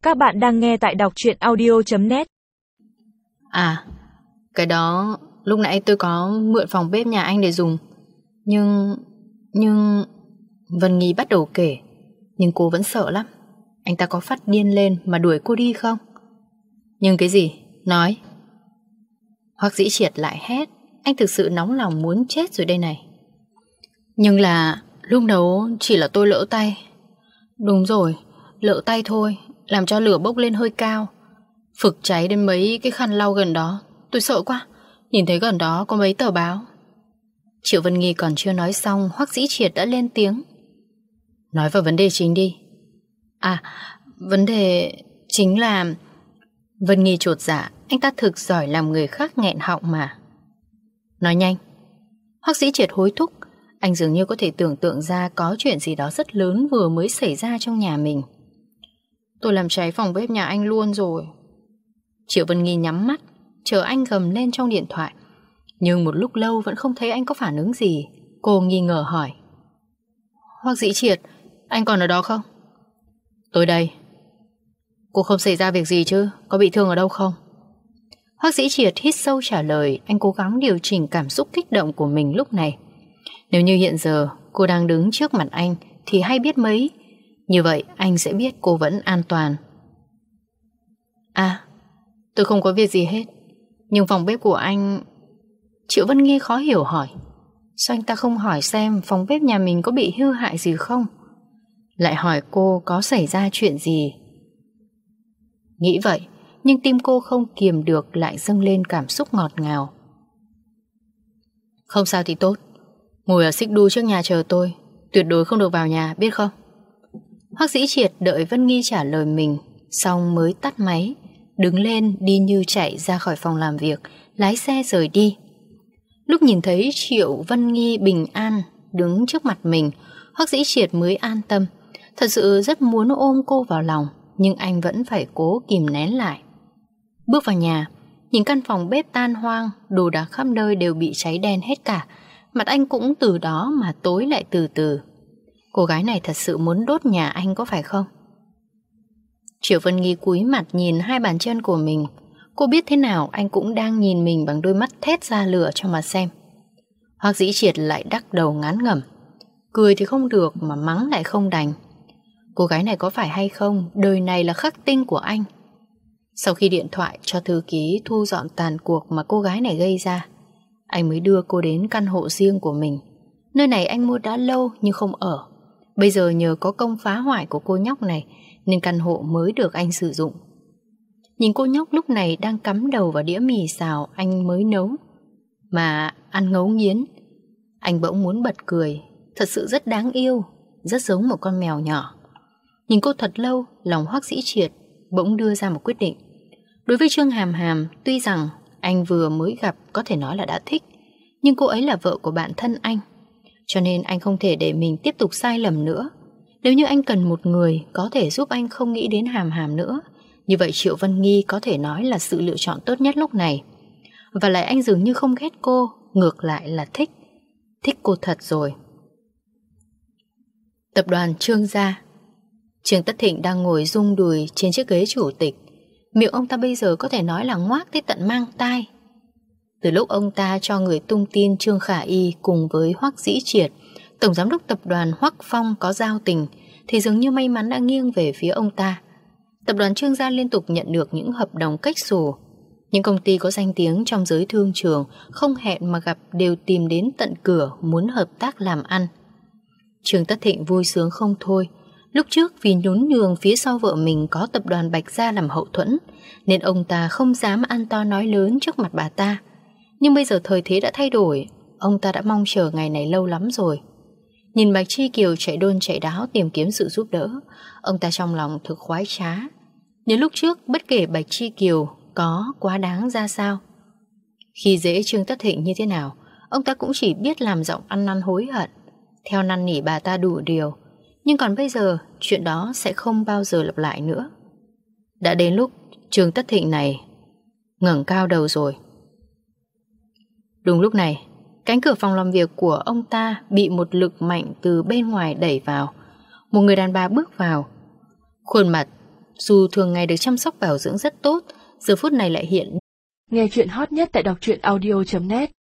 Các bạn đang nghe tại đọc truyện audio.net. À, cái đó lúc nãy tôi có mượn phòng bếp nhà anh để dùng. Nhưng Vân Nghi bắt đầu kể. Nhưng cô vẫn sợ lắm. Anh ta có phát điên lên mà đuổi cô đi không? Nhưng cái gì? Nói. Hoắc Dĩ Triệt lại hét. Anh thực sự nóng lòng muốn chết rồi đây này. Nhưng là lúc đầu chỉ là tôi lỡ tay. Đúng rồi, lỡ tay thôi, làm cho lửa bốc lên hơi cao, phực cháy đến mấy cái khăn lau gần đó. Tôi sợ quá. Nhìn thấy gần đó có mấy tờ báo. Triệu Vân Nghi còn chưa nói xong, Hoắc Dĩ Triệt đã lên tiếng. Nói vào vấn đề chính đi. À, vấn đề chính là... Vân Nghi chột dạ. Anh ta thực giỏi làm người khác nghẹn họng mà. Nói nhanh. Hoắc Dĩ Triệt hối thúc. Anh dường như có thể tưởng tượng ra có chuyện gì đó rất lớn vừa mới xảy ra trong nhà mình. Tôi làm cháy phòng bếp nhà anh luôn rồi. Triệu Vân Nghi nhắm mắt, chờ anh gầm lên trong điện thoại. Nhưng một lúc lâu vẫn không thấy anh có phản ứng gì. Cô nghi ngờ hỏi. Hoắc Dĩ Triệt, anh còn ở đó không? Tôi đây. Cô không xảy ra việc gì chứ? Có bị thương ở đâu không? Hoắc Dĩ Triệt hít sâu trả lời. Anh cố gắng điều chỉnh cảm xúc kích động của mình lúc này. Nếu như hiện giờ cô đang đứng trước mặt anh thì hay biết mấy. Như vậy anh sẽ biết cô vẫn an toàn. À, tôi không có việc gì hết. Nhưng phòng bếp của anh... Triệu Vân Nghi khó hiểu hỏi. Sao anh ta không hỏi xem phòng bếp nhà mình có bị hư hại gì không? Lại hỏi cô có xảy ra chuyện gì? Nghĩ vậy, nhưng tim cô không kiềm được lại dâng lên cảm xúc ngọt ngào. Không sao thì tốt. Ngồi ở xích đu trước nhà chờ tôi. Tuyệt đối không được vào nhà, biết không? Hoắc Dĩ Triệt đợi Vân Nghi trả lời mình, xong mới tắt máy, đứng lên đi như chạy ra khỏi phòng làm việc, lái xe rời đi. Lúc nhìn thấy Triệu Vân Nghi bình an đứng trước mặt mình, Hoắc Dĩ Triệt mới an tâm. Thật sự rất muốn ôm cô vào lòng, nhưng anh vẫn phải cố kìm nén lại. Bước vào nhà, nhìn căn phòng bếp tan hoang, đồ đạc khắp nơi đều bị cháy đen hết cả. Mặt anh cũng từ đó mà tối lại từ từ. Cô gái này thật sự muốn đốt nhà anh có phải không? Triệu Vân Nghi cúi mặt nhìn hai bàn chân của mình. Cô biết thế nào anh cũng đang nhìn mình bằng đôi mắt thét ra lửa cho mà xem. Hoắc Dĩ Triệt lại đắc đầu ngán ngẩm. Cười thì không được mà mắng lại không đành. Cô gái này có phải hay không, đời này là khắc tinh của anh. Sau khi điện thoại cho thư ký thu dọn tàn cuộc mà cô gái này gây ra, anh mới đưa cô đến căn hộ riêng của mình. Nơi này anh mua đã lâu nhưng không ở. Bây giờ nhờ có công phá hoại của cô nhóc này nên căn hộ mới được anh sử dụng. Nhìn cô nhóc lúc này đang cắm đầu vào đĩa mì xào anh mới nấu mà ăn ngấu nghiến. Anh bỗng muốn bật cười. Thật sự rất đáng yêu, rất giống một con mèo nhỏ. Nhìn cô thật lâu, lòng Hoắc Dĩ Triệt bỗng đưa ra một quyết định. Đối với Trương Hàm Hàm, tuy rằng anh vừa mới gặp có thể nói là đã thích, nhưng cô ấy là vợ của bạn thân anh. Cho nên anh không thể để mình tiếp tục sai lầm nữa. Nếu như anh cần một người có thể giúp anh không nghĩ đến Hàm Hàm nữa, như vậy Triệu Vân Nghi có thể nói là sự lựa chọn tốt nhất lúc này. Và lại anh dường như không ghét cô, ngược lại là thích. Thích cô thật rồi. Tập đoàn Trương gia. Trương Tất Thịnh đang ngồi rung đùi trên chiếc ghế chủ tịch. Miệng ông ta bây giờ có thể nói là ngoác tới tận mang tai. Từ lúc ông ta cho người tung tin Trương Khả Y cùng với Hoắc Dĩ Triệt, tổng giám đốc tập đoàn Hoắc Phong có giao tình, thì dường như may mắn đã nghiêng về phía ông ta. Tập đoàn Trương gia liên tục nhận được những hợp đồng cách xù. Những công ty có danh tiếng trong giới thương trường không hẹn mà gặp đều tìm đến tận cửa muốn hợp tác làm ăn. Trương Tất Thịnh vui sướng không thôi. Lúc trước vì nhún nhường phía sau vợ mình có tập đoàn Bạch Gia làm hậu thuẫn, nên ông ta không dám ăn to nói lớn trước mặt bà ta. Nhưng bây giờ thời thế đã thay đổi, ông ta đã mong chờ ngày này lâu lắm rồi. Nhìn Bạch Chi Kiều chạy đôn chạy đáo tìm kiếm sự giúp đỡ, ông ta trong lòng thực khoái trá. Nhớ lúc trước bất kể Bạch Chi Kiều có quá đáng ra sao, khi dễ Trương Tất Thịnh như thế nào, ông ta cũng chỉ biết làm giọng ăn năn hối hận, theo năn nỉ bà ta đủ điều. Nhưng còn bây giờ, chuyện đó sẽ không bao giờ lặp lại nữa. Đã đến lúc Trương Tất Thịnh này ngẩng cao đầu rồi. Đúng lúc này, cánh cửa phòng làm việc của ông ta bị một lực mạnh từ bên ngoài đẩy vào. Một người đàn bà bước vào. Khuôn mặt dù thường ngày được chăm sóc bảo dưỡng rất tốt, giờ phút này lại hiện. Nghe chuyện hot nhất tại đọc truyện audio.net